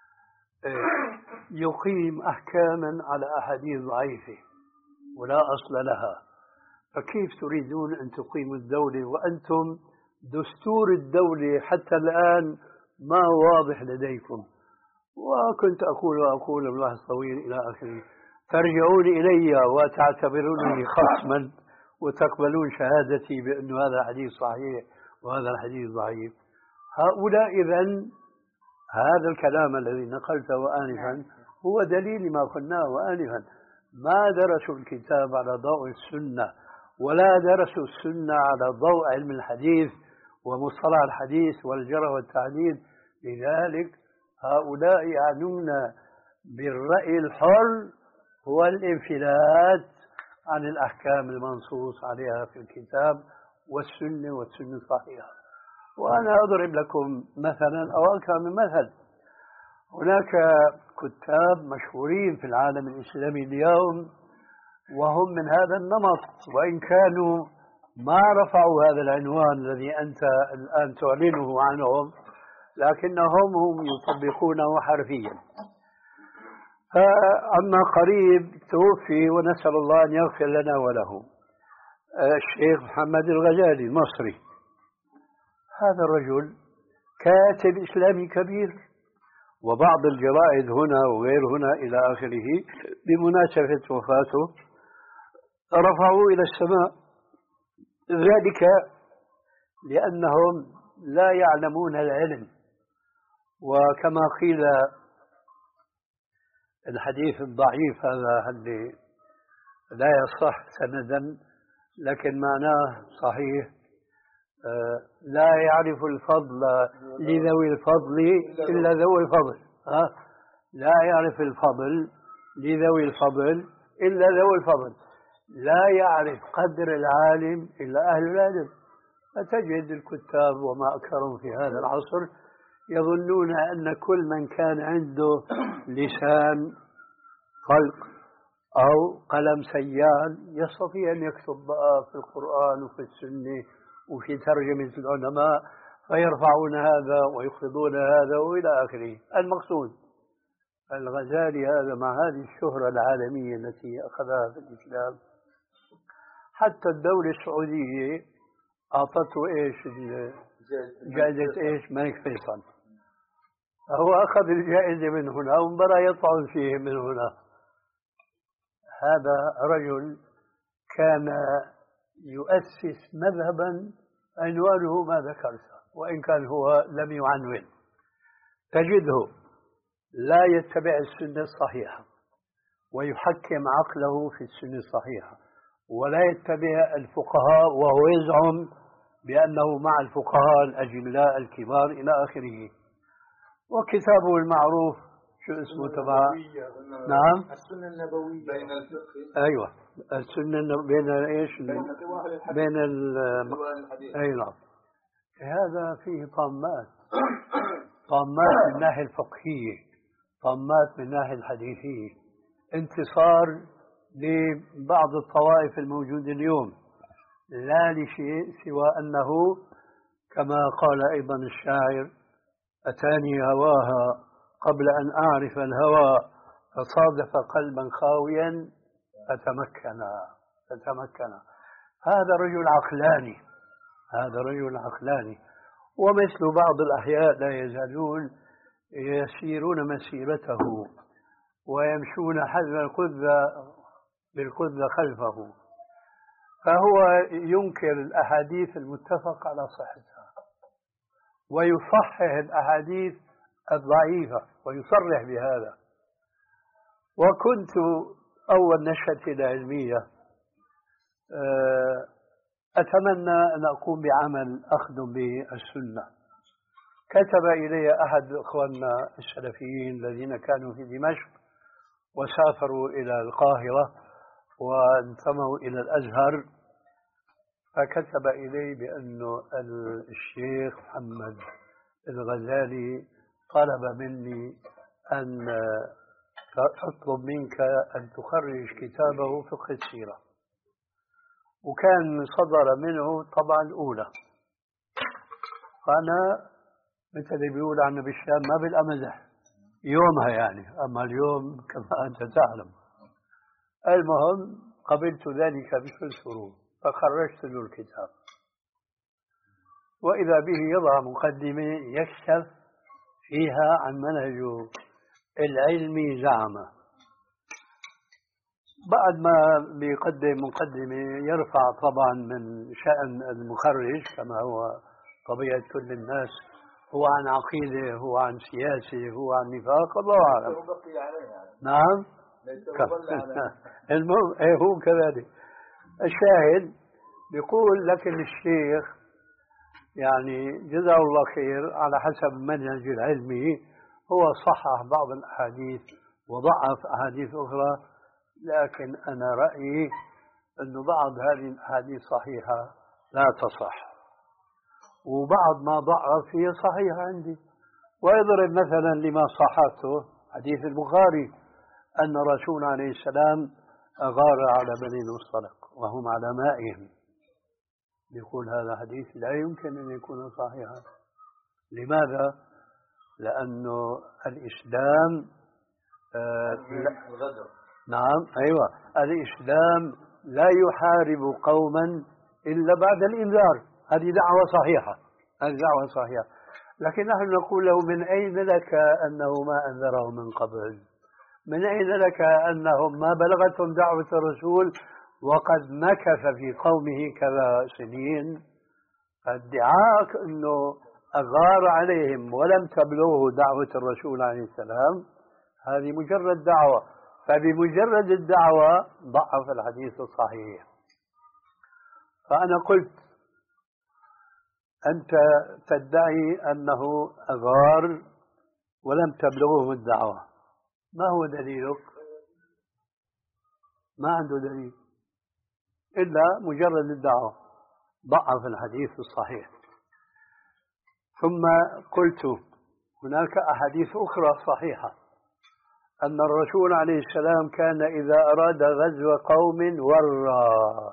يقيم أحكاما على أحاديث ضعيفة ولا أصل لها. فكيف تريدون أن تقيموا الدولة وأنتم دستور الدولة حتى الآن ما واضح لديكم؟ وكنت أقول وأقول الله طويل إلى آخره. ترجعون إلي وتعتبرونني خصما وتقبلون شهادتي بأن هذا حديث صحيح وهذا الحديث ضعيف. هؤلاء إذن هذا الكلام الذي نقلته آنفا هو دليل ما قلناه آنفا. ما درسوا الكتاب على ضوء السنة، ولا درسوا السنة على ضوء علم الحديث ومصطلح الحديث والجرح والتعديل. لذلك هؤلاء يعنون بالرأي الحر هو الانفلات عن الأحكام المنصوص عليها في الكتاب والسنة والسنة الصحيحة. وأنا أضرب لكم مثلا أو أكثر من مثل. هناك كتاب مشهورين في العالم الإسلامي اليوم وهم من هذا النمط، وإن كانوا ما رفعوا هذا العنوان الذي أنت الآن تعلنه عنهم، لكنهم هم يطبقونه حرفيا. أما قريب توفي ونسأل الله أن يغفر لنا وله الشيخ محمد الغزالي المصري. هذا الرجل كاتب إسلامي كبير، وبعض الجرائد هنا وغير هنا إلى آخره بمناسبة وفاته رفعوا إلى السماء، ذلك لأنهم لا يعلمون العلم. وكما قيل الحديث الضعيف هذا اللي لا يصح سندا لكن معناه صحيح، لا يعرف الفضل لذوي الفضل إلا ذوي الفضل. لا يعرف الفضل لذوي الفضل إلا ذوي الفضل، لا يعرف قدر العالم إلا أهل العلم. فتجد الكتاب وما أكثرهم في هذا العصر يظنون أن كل من كان عنده لسان خلق أو قلم سيال يستطيع أن يكتب بقى في القرآن وفي السنة وفي ترجمة العلماء، فيرفعون هذا ويخفضون هذا وإلى آخره. المقصود الغزالي هذا مع هذه الشهرة العالمية التي أخذها في الإسلام، حتى الدولة السعودية أعطته إيش جائزة إيش ملك فيصل، هو أخذ الجائزة من هنا وانبرى يطعن فيه من هنا. هذا رجل كان يؤسس مذهبا عنوانه ما ذكرته، وإن كان هو لم يعنون. تجده لا يتبع السنة الصحيحة ويحكم عقله في السنة الصحيحة، ولا يتبع الفقهاء وهو يزعم بأنه مع الفقهاء الأجلاء الكبار إلى آخره. وكتابه المعروف شو اسمه تبع؟ نعم السنة النبوية بين الفقه. أيوة السنة النب... بين إيش؟ بين بين ال الحديث. أي نعم. هذا فيه طامات، طامات من الناحية الفقهية، طامات من الناحية الحديثية، انتصار لبعض الطوائف الموجودة اليوم، لا لشيء سوى أنه كما قال أيضا الشاعر: أتاني هواها قبل أن أعرف الهوى فصادف قلبا خاويا فتمكنا فتمكنا. هذا رجل عقلاني، هذا رجل عقلاني. ومثل بعض الأحياء لا يزالون يسيرون مسيرته ويمشون حذو القذة بالقذة خلفه، فهو ينكر الأحاديث المتفق على صحتها ويصحح الأحاديث الضعيفة ويصرح بهذا. وكنت أول نشأتي العلمية أتمنى أن أقوم بعمل أخدم بالسنة. كتب إلي أحد إخواننا السلفيين الذين كانوا في دمشق وسافروا إلى القاهرة وانتموا إلى الأزهر، فكتب إلي بأن الشيخ محمد الغزالي طلب مني أن أطلب منك أن تخرج كتابه فقه السيرة، وكان صدر منه طبعا الأولى. فأنا مثل اللي بيقول عنا بالشام ما بالأمزح يومها يعني، أما اليوم كما أنت تعلم. المهم قبلت ذلك بكل سرور فخرجت له الكتاب، وإذا به يضع مقدمة يكشف فيها عن منهجه العلمي زعمه. بعد ما بيقدم مقدمة يرفع طبعا من شأن المخرج كما هو طبيعة كل الناس، هو عن عقيدة، هو عن سياسة، هو عن نفاق، الله أعلم. نعم المهم ايه هو كذلك. الشاهد بيقول لكن الشيخ يعني جزاه الله خير على حسب المنهج العلمي هو صحح بعض الأحاديث وضعف أحاديث أخرى، لكن أنا رأيي أن بعض هذه الأحاديث صحيحة لا تصح، وبعض ما ضعف هي صحيحة عندي. ويضرب مثلا لما صحته حديث البخاري أن الرسول عليه السلام أغار على بني المصطلق وهم على مائهم. يقول هذا حديث لا يمكن أن يكون صحيحا. لماذا؟ لأنه الإسلام آه لا نعم أيوة الإسلام لا يحارب قوما إلا بعد الإنذار. هذه دعوة صحيحة، هذه دعوة صحيحة، لكن نحن نقول له من أين لك أنه ما أنذرهم من قبل؟ من أين لك أنهم ما بلغتهم دعوة الرسول وقد مكث في قومه كذا سنين؟ ادعاء أنه أغار عليهم ولم تبلغه دعوة الرسول عليه السلام هذه مجرد دعوة، فبمجرد الدعوة ضعف الحديث الصحيح. فأنا قلت أنت تدعي أنه أغار ولم تبلغه الدعوة، ما هو دليلك؟ ما عنده دليل إلا مجرد الدعوة، ضعف الحديث الصحيح. ثم قلت هناك أحاديث أخرى صحيحة أن الرسول عليه السلام كان إذا أراد غزو قوم ورى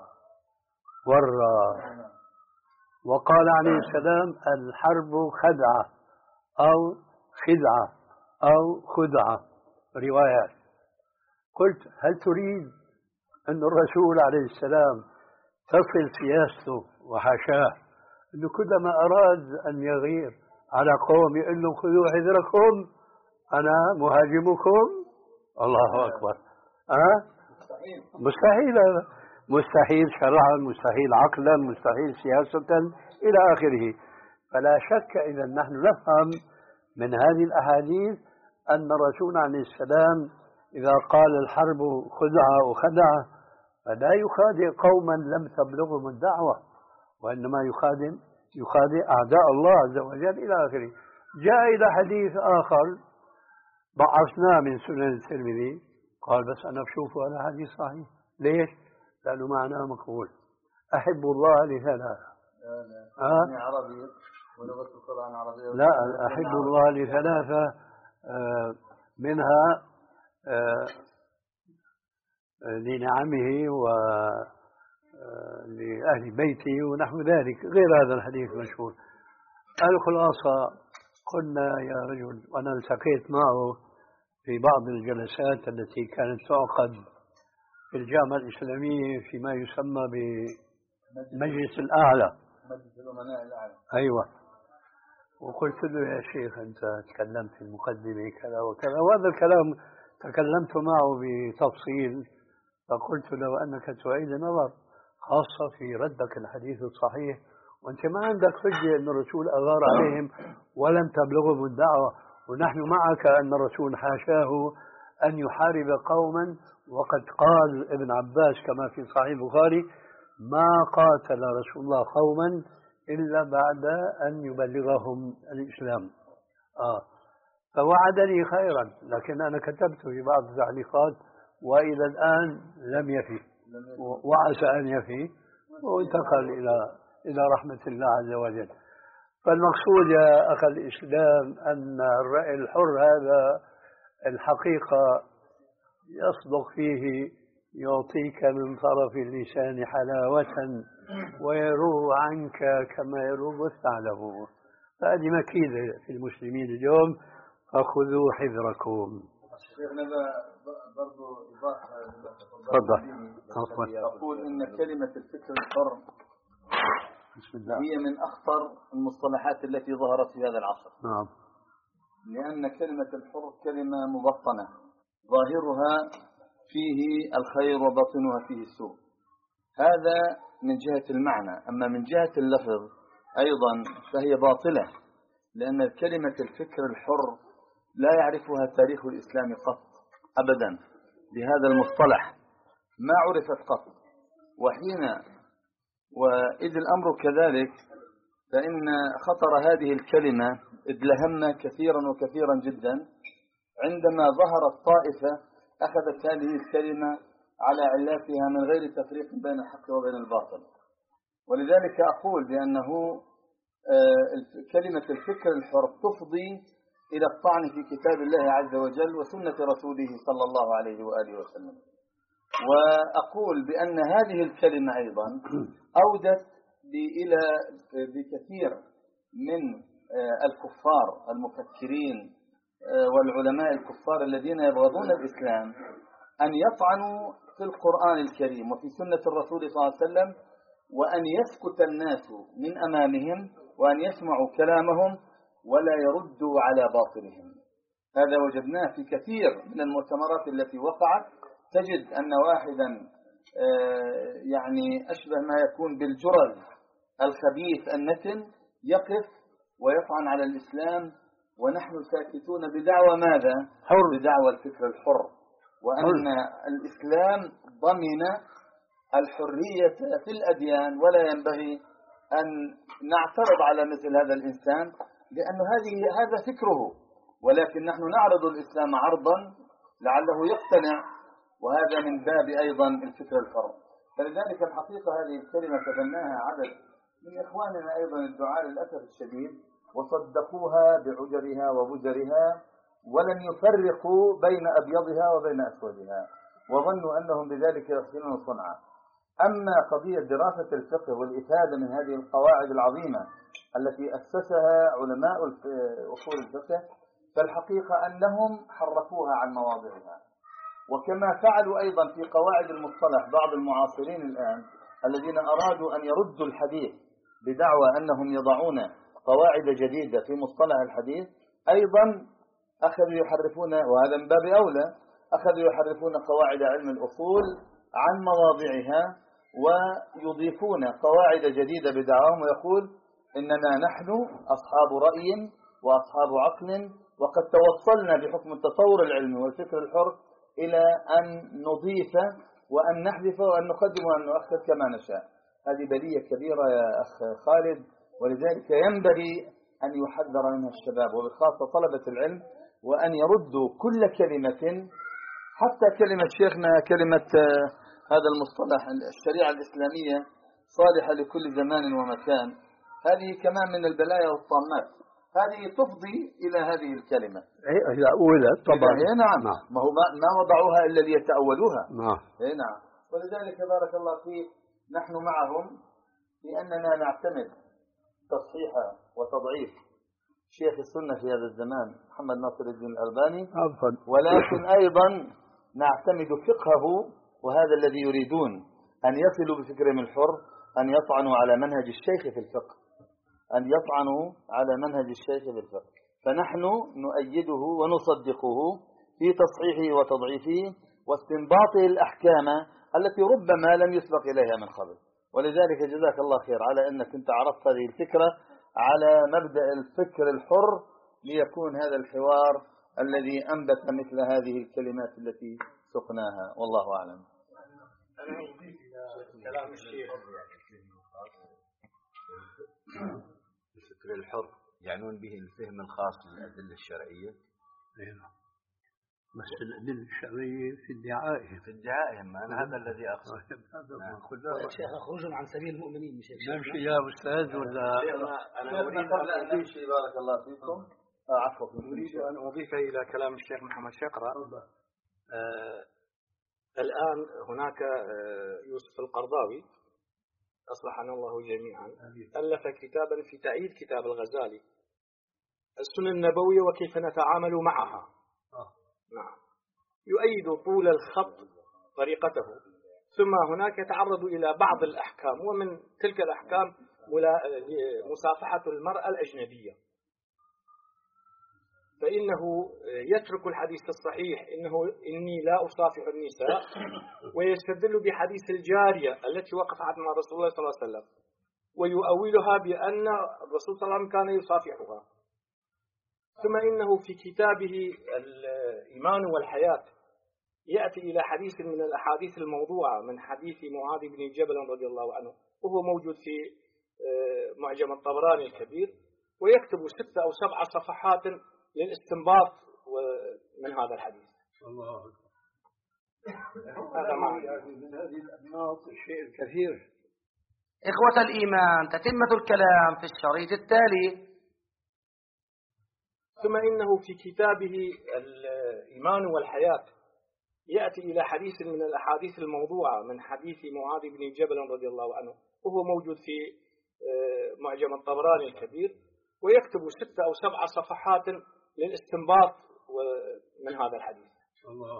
ورى وقال عليه السلام الحرب خدعة أو خدعة أو خدعة روايات. قلت هل تريد أن الرسول عليه السلام تصل سياسته وحاشاه أنه كلما أراد أن يغير على قوم يقول لهم خذوا حذركم أنا مهاجمكم؟ الله أكبر. أه؟ مستحيل مستحيل هذا، مستحيل شرعا، مستحيل عقلا، مستحيل سياسة إلى آخره. فلا شك إذا نحن نفهم من هذه الأحاديث أن الرسول عليه السلام إذا قال الحرب خدعة وخدعة فلا يخادع قوما لم تبلغهم الدعوة، وإنما يخادع يخادع أعداء الله عز وجل إلى آخره. جاء إلى حديث آخر ضعفناه من سنن الترمذي، قال بس أنا بشوفه هذا حديث صحيح. ليش؟ لأنه معناه مقبول. أحب الله لثلاثة. لا لا عربي ولغة القرآن عربية. لا أحب الله لثلاثة، منها لنعمه ولأهل بيته ونحو ذلك، غير هذا الحديث مشهور. الخلاصة قلنا يا رجل، وأنا التقيت معه في بعض الجلسات التي كانت تعقد في الجامعة الإسلامية فيما يسمى بمجلس الأعلى، مجلس الأمناء الأعلى. أيوة. وقلت له يا شيخ أنت تكلمت في المقدمة كذا وكذا، وهذا الكلام تكلمت معه بتفصيل، فقلت له أنك تعيد النظر خاصة في ردك الحديث الصحيح، وأنت ما عندك حجة أن الرسول أغار عليهم ولم تبلغهم الدعوة، ونحن معك أن الرسول حاشاه أن يحارب قوما، وقد قال ابن عباس كما في صحيح البخاري ما قاتل رسول الله قوما إلا بعد أن يبلغهم الإسلام. آه. فوعدني خيرا، لكن أنا كتبت في بعض التعليقات وإلى الآن لم يفي، وعسى أن يفي وانتقل إلى إلى رحمة الله عز وجل. فالمقصود يا أخي الإسلام أن الرأي الحر هذا الحقيقة يصدق فيه، يعطيك من طرف اللسان حلاوة ويروغ عنك كما يروغ الثعلب. فهذه مكيدة في المسلمين اليوم، فخذوا حذركم. شيخنا برضو إضافة تفضل. أقول إن كلمة الفكر الحر بسم الله هي من أخطر المصطلحات التي ظهرت في هذا العصر. نعم. لأن كلمة الحر كلمة مبطنة، ظاهرها فيه الخير وباطنها فيه السوء. هذا من جهة المعنى، أما من جهة اللفظ أيضا فهي باطلة، لأن كلمة الفكر الحر لا يعرفها تاريخ الإسلام قط أبدا بهذا المصطلح، ما عرفت قط. وحين وإذ الأمر كذلك فإن خطر هذه الكلمة ادلهمنا كثيرا وكثيرا جدا، عندما ظهرت طائفة أخذت هذه الكلمة على علاتها من غير تفريق بين الحق وبين الباطل. ولذلك أقول بأنه كلمة الفكر الحر تفضي إلى الطعن في كتاب الله عز وجل وسنة رسوله صلى الله عليه وآله وسلم. وأقول بأن هذه الكلمة أيضا أودت إلى بكثير من الكفار المفكرين والعلماء الكفار الذين يبغضون الإسلام أن يطعنوا في القرآن الكريم وفي سنة الرسول صلى الله عليه وسلم، وأن يسكت الناس من أمامهم وأن يسمعوا كلامهم ولا يردوا على باطلهم. هذا وجدناه في كثير من المؤتمرات التي وقعت. تجد أن واحدا يعني أشبه ما يكون بالجرذ الخبيث النتن يقف ويطعن على الإسلام ونحن ساكتون بدعوى ماذا؟ حر. بدعوى الفكر الحر، وأن الإسلام ضمن الحرية في الأديان ولا ينبغي أن نعترض على مثل هذا الإنسان لأن هذه هذا فكره، ولكن نحن نعرض الإسلام عرضا لعله يقتنع، وهذا من باب أيضا الفكر الحر. فلذلك الحقيقة هذه الكلمة تبناها عدد من إخواننا أيضا الدعاء للأسف الشديد وصدقوها بعجرها وبجرها ولم يفرقوا بين أبيضها وبين أسودها وظنوا أنهم بذلك يحسنون صنعا. أما قضية دراسة الفقه والإفادة من هذه القواعد العظيمة التي أسسها علماء أصول الفقه فالحقيقة أنهم حرفوها عن مواضعها، وكما فعلوا أيضا في قواعد المصطلح بعض المعاصرين الآن الذين أرادوا أن يردوا الحديث بدعوى أنهم يضعون قواعد جديدة في مصطلح الحديث، أيضا أخذوا يحرفون، وهذا من باب أولى، أخذوا يحرفون قواعد علم الأصول عن مواضعها ويضيفون قواعد جديدة بدعواهم ويقول إننا نحن أصحاب رأي وأصحاب عقل وقد توصلنا بحكم التطور العلمي والفكر الحر إلى أن نضيف وأن نحذف وأن نقدم وأن نؤخر كما نشاء. هذه بلية كبيرة يا أخ خالد، ولذلك ينبغي أن يحذر منها الشباب وبخاصة طلبة العلم، وأن يردوا كل كلمة حتى كلمة شيخنا كلمة هذا المصطلح الشريعة الإسلامية صالحة لكل زمان ومكان، هذه كمان من البلايا والطامات، هذه تفضي إلى هذه الكلمة. إذا أولت طبعا. إيه نعم. نعم. ما هو ما وضعوها إلا ليتأولوها. نعم. إيه نعم. ولذلك بارك الله فيك نحن معهم في أننا نعتمد تصحيح وتضعيف شيخ السنة في هذا الزمان محمد ناصر الدين الألباني، ولكن أيضا نعتمد فقهه، وهذا الذي يريدون أن يصلوا بفكرهم الحر أن يطعنوا على منهج الشيخ في الفقه، أن يطعنوا على منهج الشيخ في الفقه، فنحن نؤيده ونصدقه في تصحيحه وتضعيفه واستنباطه الأحكام التي ربما لم يسبق إليها من قبل. ولذلك جزاك الله خير على أنك أنت عرضت هذه الفكرة على مبدأ الفكر الحر ليكون هذا الحوار الذي أنبت مثل هذه الكلمات التي سقناها، والله أعلم. أنا أضيف إلى كلام الشيخ الفكر الحر يعنون به الفهم الخاص للأدلة الشرعية. بس الأدلة الشرعية في ادعائهم في ادعائهم أنا هذا الذي أقصد. يا شيخ خروج عن سبيل المؤمنين مش نمشي يا أستاذ ولا أنا أريد أن نمشي بارك الله فيكم. عفوا أريد أن أضيف إلى كلام الشيخ محمد شقرة. آه الآن هناك آه يوسف القرضاوي أصلحنا الله جميعا ألف كتابا في تأييد كتاب الغزالي السنة النبوية وكيف نتعامل معها. نعم، يؤيد طول الخط طريقته، ثم هناك يتعرض إلى بعض الأحكام، ومن تلك الأحكام مصافحة المرأة الأجنبية، فإنه يترك الحديث الصحيح إنه إني لا أصافح النساء ويستدل بحديث الجارية التي وقفت مع رسول الله صلى الله عليه وسلم ويؤولها بأن الرسول صلى الله عليه وسلم كان يصافحها. ثم إنه في كتابه الإيمان والحياة يأتي إلى حديث من الأحاديث الموضوعة من حديث معاذ بن جبل رضي الله عنه، وهو موجود في معجم الطبراني الكبير، ويكتب ستة أو سبع صفحات للاستنباط من هذا الحديث. الله هذا معنى من هذه الأنماط الشيء الكثير. إخوة الإيمان، تتمة الكلام في الشريط التالي. ثم إنه في كتابه الإيمان والحياة يأتي إلى حديث من الأحاديث الموضوعة من حديث معاذ بن جبل رضي الله عنه، وهو موجود في معجم الطبراني الكبير، ويكتب ستة أو سبع صفحات للاستنباط من هذا الحديث. الله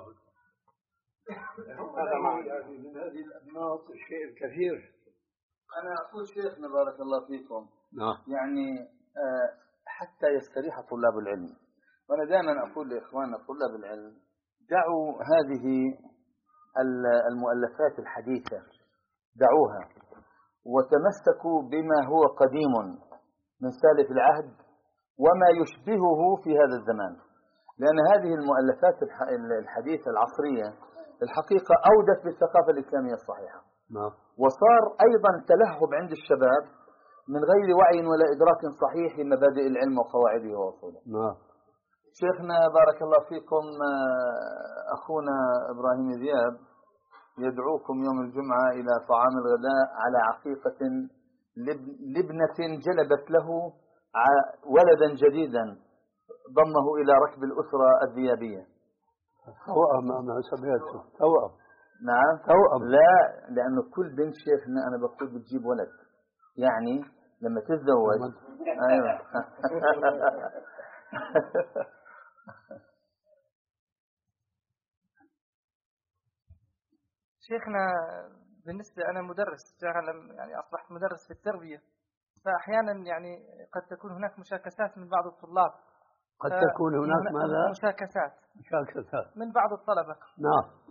هذا معنى من هذه الأنماط الشيء الكثير. أنا أقول شيخنا بارك الله فيكم، نعم. يعني حتى يستريح طلاب العلم، وأنا دائما أقول لإخواننا طلاب العلم دعوا هذه المؤلفات الحديثة، دعوها وتمسكوا بما هو قديم من سالف العهد وما يشبهه في هذا الزمان، لأن هذه المؤلفات الحديثة العصرية الحقيقة أودت بالثقافة الإسلامية الصحيحة. نعم. وصار أيضا تلهب عند الشباب من غير وعي ولا إدراك صحيح لمبادئ العلم وقواعده وأصوله. نعم. شيخنا بارك الله فيكم، أخونا إبراهيم ذياب يدعوكم يوم الجمعة إلى طعام الغداء على عقيقة لابنة جلبت له ولدا جديدا ضمه إلى ركب الأسرة الذيابية. توأم ما سمعته توأم. نعم توأم. لا، لأنه كل بنت شيخنا أنا بقول بتجيب ولد، يعني لما تتزوج. أيوة. شيخنا بالنسبة أنا مدرس، يعني أصبحت مدرس في التربية، فأحيانا يعني قد تكون هناك مشاكسات من بعض الطلاب. قد تكون هناك ماذا؟ مشاكسات. مشاكسات من بعض الطلبة. نعم. ف...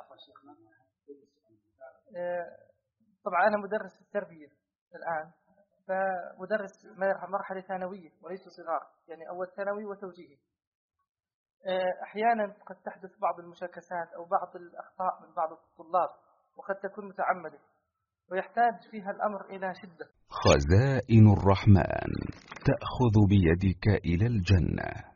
طبعا أنا مدرس في التربية الآن، فمدرس مرحلة ثانوية وليس صغار، يعني أول ثانوي وتوجيهي. أحيانا قد تحدث بعض المشاكسات أو بعض الأخطاء من بعض الطلاب، وقد تكون متعمدة، ويحتاج فيها الأمر إلى شدة. خزائن الرحمن تأخذ بيدك إلى الجنة.